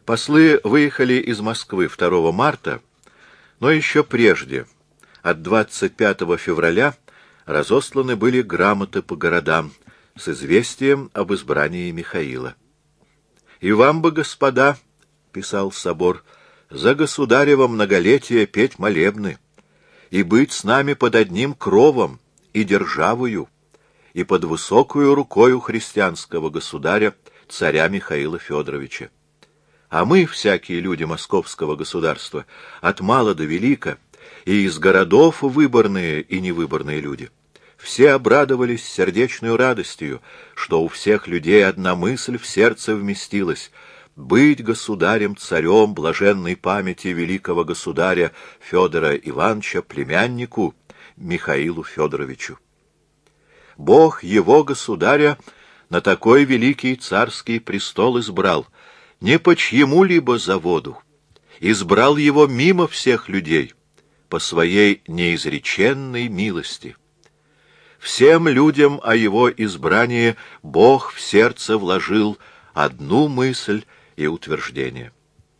Послы выехали из Москвы 2 марта, но еще прежде, от 25 февраля, разосланы были грамоты по городам с известием об избрании Михаила. «И вам бы, господа, — писал собор, — за государево многолетие петь молебны, и быть с нами под одним кровом и державою, и под высокую рукою христианского государя, царя Михаила Федоровича. А мы, всякие люди московского государства, от мала до велика, и из городов выборные и невыборные люди, все обрадовались сердечную радостью, что у всех людей одна мысль в сердце вместилась — быть государем-царем блаженной памяти великого государя Федора Ивановича племяннику Михаилу Федоровичу. Бог его государя на такой великий царский престол избрал, не по чьему-либо заводу, избрал его мимо всех людей, по своей неизреченной милости. Всем людям о его избрании Бог в сердце вложил одну мысль и утверждение.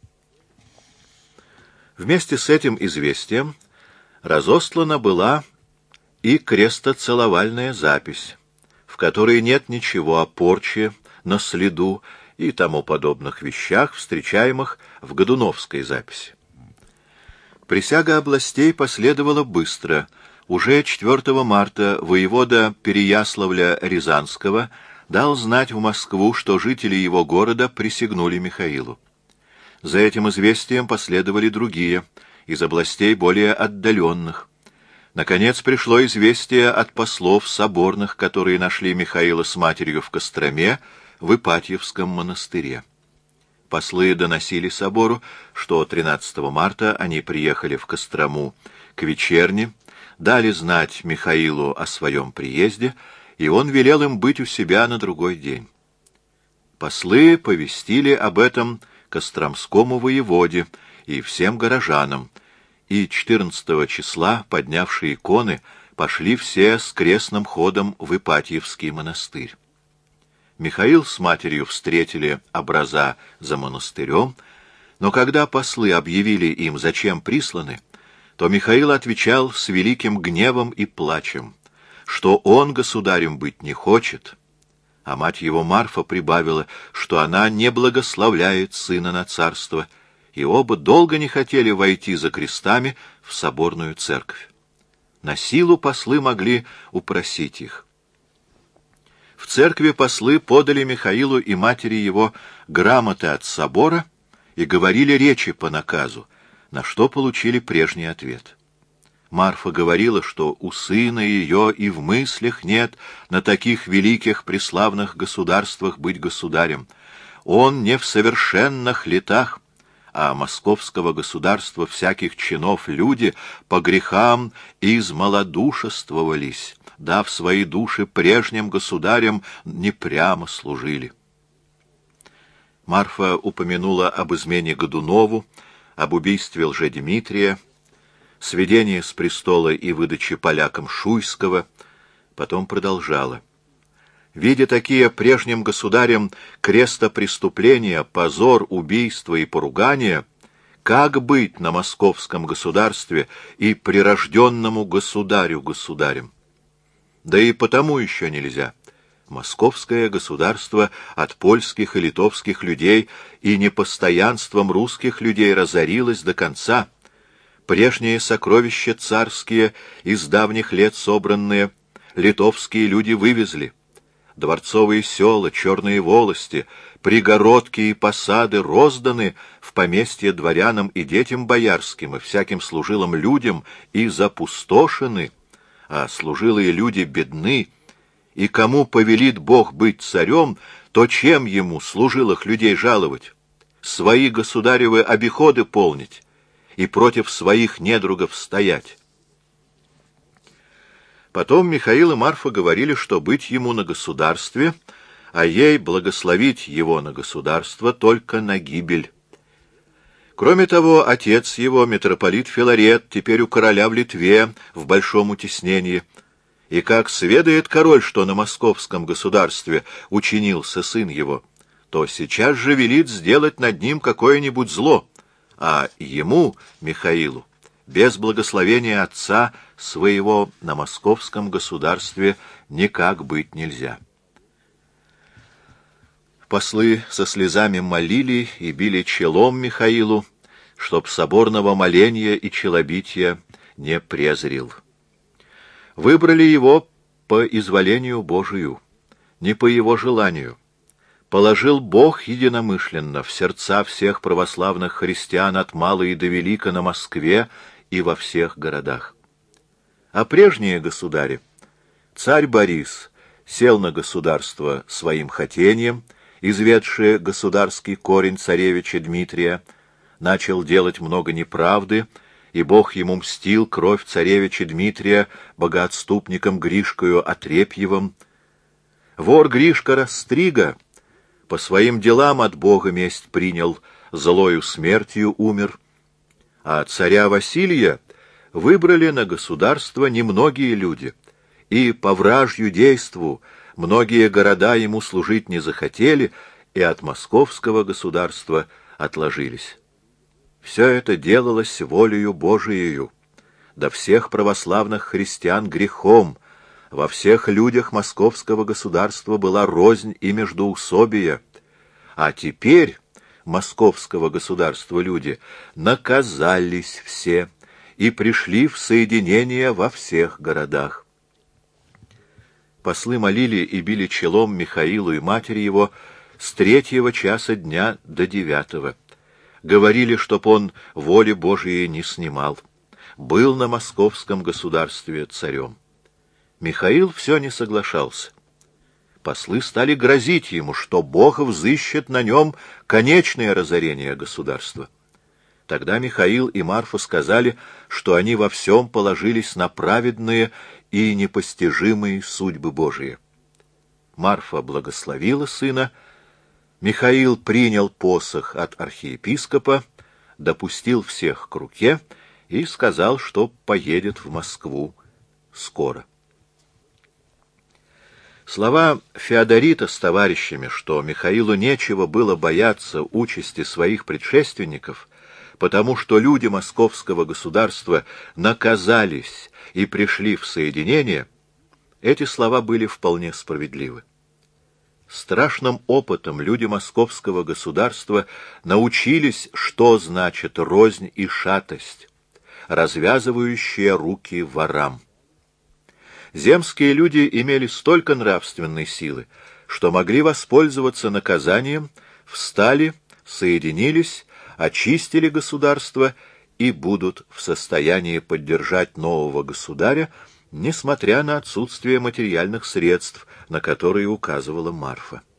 Вместе с этим известием разослана была и крестоцеловальная запись, в которой нет ничего о порче, на следу и тому подобных вещах, встречаемых в Годуновской записи. Присяга областей последовала быстро. Уже 4 марта воевода Переяславля-Рязанского дал знать в Москву, что жители его города присягнули Михаилу. За этим известием последовали другие, из областей более отдаленных. Наконец пришло известие от послов соборных, которые нашли Михаила с матерью в Костроме, в Ипатьевском монастыре. Послы доносили собору, что 13 марта они приехали в Кострому к вечерне, дали знать Михаилу о своем приезде, и он велел им быть у себя на другой день. Послы повестили об этом костромскому воеводе и всем горожанам, и 14 числа, поднявшие иконы, пошли все с крестным ходом в Ипатьевский монастырь. Михаил с матерью встретили образа за монастырем, но когда послы объявили им, зачем присланы, то Михаил отвечал с великим гневом и плачем, что он государем быть не хочет, а мать его Марфа прибавила, что она не благословляет сына на царство, и оба долго не хотели войти за крестами в соборную церковь. На силу послы могли упросить их. В церкви послы подали Михаилу и матери его грамоты от собора и говорили речи по наказу, на что получили прежний ответ. Марфа говорила, что у сына ее и в мыслях нет на таких великих преславных государствах быть государем. Он не в совершенных летах, а московского государства всяких чинов люди по грехам измалодушествовались, дав свои души прежним государям, непрямо служили. Марфа упомянула об измене Годунову, об убийстве Лжедмитрия, сведении с престола и выдаче полякам Шуйского, потом продолжала. Видя такие прежним государям крестопреступления, позор, убийство и поругание, как быть на московском государстве и прирожденному государю государем? Да и потому еще нельзя. Московское государство от польских и литовских людей и непостоянством русских людей разорилось до конца. Прежние сокровища царские, из давних лет собранные, литовские люди вывезли. Дворцовые села, черные волости, пригородки и посады розданы в поместье дворянам и детям боярским и всяким служилым людям и запустошены, а служилые люди бедны, и кому повелит Бог быть царем, то чем ему служилых людей жаловать? Свои государевы обиходы полнить и против своих недругов стоять. Потом Михаил и Марфа говорили, что быть ему на государстве, а ей благословить его на государство только на гибель. Кроме того, отец его, митрополит Филарет, теперь у короля в Литве в большом утеснении, и как сведает король, что на московском государстве учинился сын его, то сейчас же велит сделать над ним какое-нибудь зло, а ему, Михаилу, без благословения отца своего на московском государстве никак быть нельзя. Послы со слезами молили и били челом Михаилу, чтоб соборного моления и челобития не презрил. Выбрали его по изволению Божию, не по его желанию. Положил Бог единомышленно в сердца всех православных христиан от мала и до велика на Москве и во всех городах. А прежние государи, царь Борис, сел на государство своим хотением, изведший государский корень царевича Дмитрия, начал делать много неправды, и Бог ему мстил кровь царевича Дмитрия богоотступником Гришкою Отрепьевым. Вор Гришка Растрига по своим делам от Бога месть принял, злою смертью умер, а царя Василия выбрали на государство немногие люди, и по вражью действу многие города ему служить не захотели и от московского государства отложились. Все это делалось волею Божиею, да всех православных христиан грехом. Во всех людях московского государства была рознь и междоусобия, а теперь московского государства люди наказались все и пришли в соединение во всех городах. Послы молили и били челом Михаилу и матери его с 3 часа дня до 9. Говорили, чтоб он воли Божией не снимал, был на московском государстве царем. Михаил все не соглашался. Послы стали грозить ему, что Бог взыщет на нем конечное разорение государства. Тогда Михаил и Марфа сказали, что они во всем положились на праведные и непостижимые судьбы Божии. Марфа благословила сына, Михаил принял посох от архиепископа, допустил всех к руке и сказал, что поедет в Москву скоро. Слова Феодорита с товарищами, что Михаилу нечего было бояться участи своих предшественников, потому что люди московского государства наказались и пришли в соединение, эти слова были вполне справедливы. Страшным опытом люди московского государства научились, что значит рознь и шатость, развязывающие руки ворам. Земские люди имели столько нравственной силы, что могли воспользоваться наказанием, встали, соединились, очистили государство и будут в состоянии поддержать нового государя, несмотря на отсутствие материальных средств, на которые указывала Марфа.